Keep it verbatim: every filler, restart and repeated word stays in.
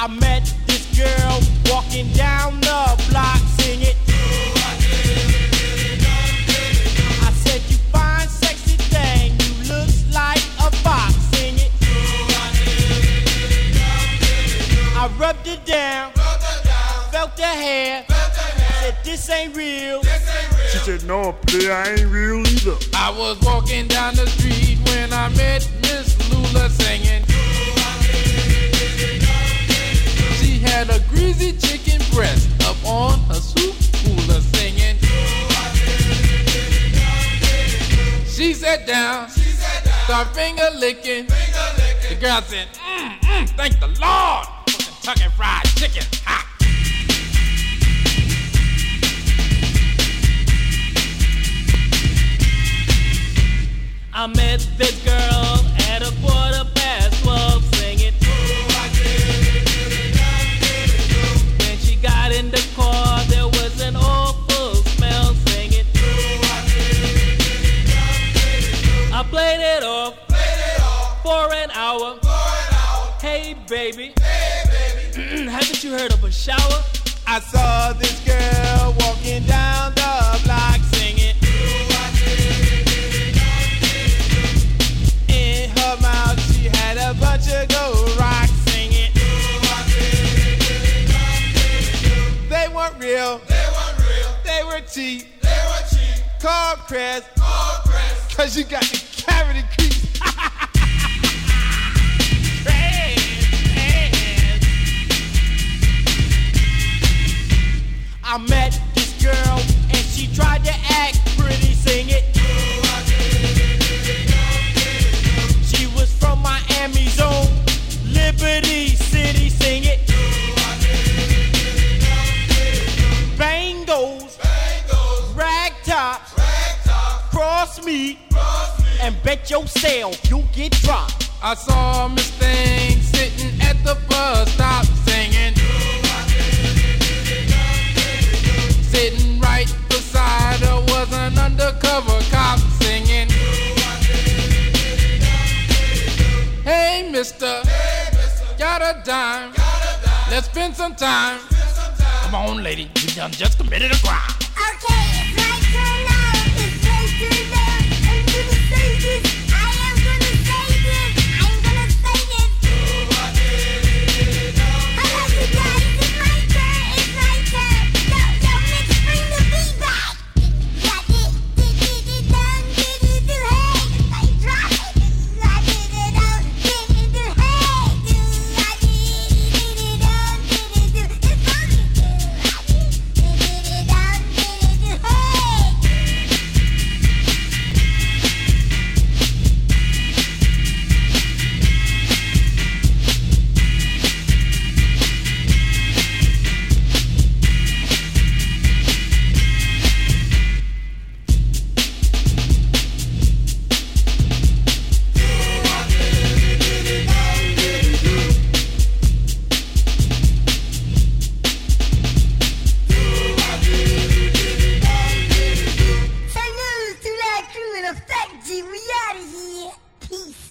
I met this girl walking down the block singing. I said, you fine, sexy thing, you looks like a fox singing. I rubbed it down, felt the hair, said, this ain't real. She said, no, play, I ain't real either. I was walking down the street when I met Miss Lula singing. She had a greasy chicken breast up on her soup cooler singing. She sat down, started finger licking. The girl said, mm, mm, thank the Lord for Kentucky Fried Chicken. Ha! I met this girl at a quarter past twelve singing. When she got in the car, there was an awful smell singing. I played it off for an hour. Hey baby, haven't you heard of a shower? I saw this girl walking down the block singing. In her mouth she had a bunch of gold rocks singing. They weren't real, they weren't real, they were cheap, they were cheap. Cold press, cold press, cause you got the cavity crease. I met this girl and she tried to act pretty, sing it. She was from Miami Zone, Liberty City, sing it. Bangles, rag tops, cross me, and bet yourself you'll get dropped. I saw Miss Thing sitting at the bus stop singing. Sitting right beside her was an undercover cop singing. Hey mister, got a dime, let's spend some time. Come on lady, you done just committed a crime. Okay, it's my turn now. It's my turn now. I'm gonna say this. I am gonna say this. I'm gonna say this. Hello, you guys. It's my turn. It's my turn. Yo, yo, let's bring the beat back. Yeah, did, did, did it done, did it do, hey. I drop it. I did it done, did it do, hey. Do, I did it done, did it do. It's funny. Do, I did it done, did it do, hey. Salut to la crew in effect, G. We out of here. Peace.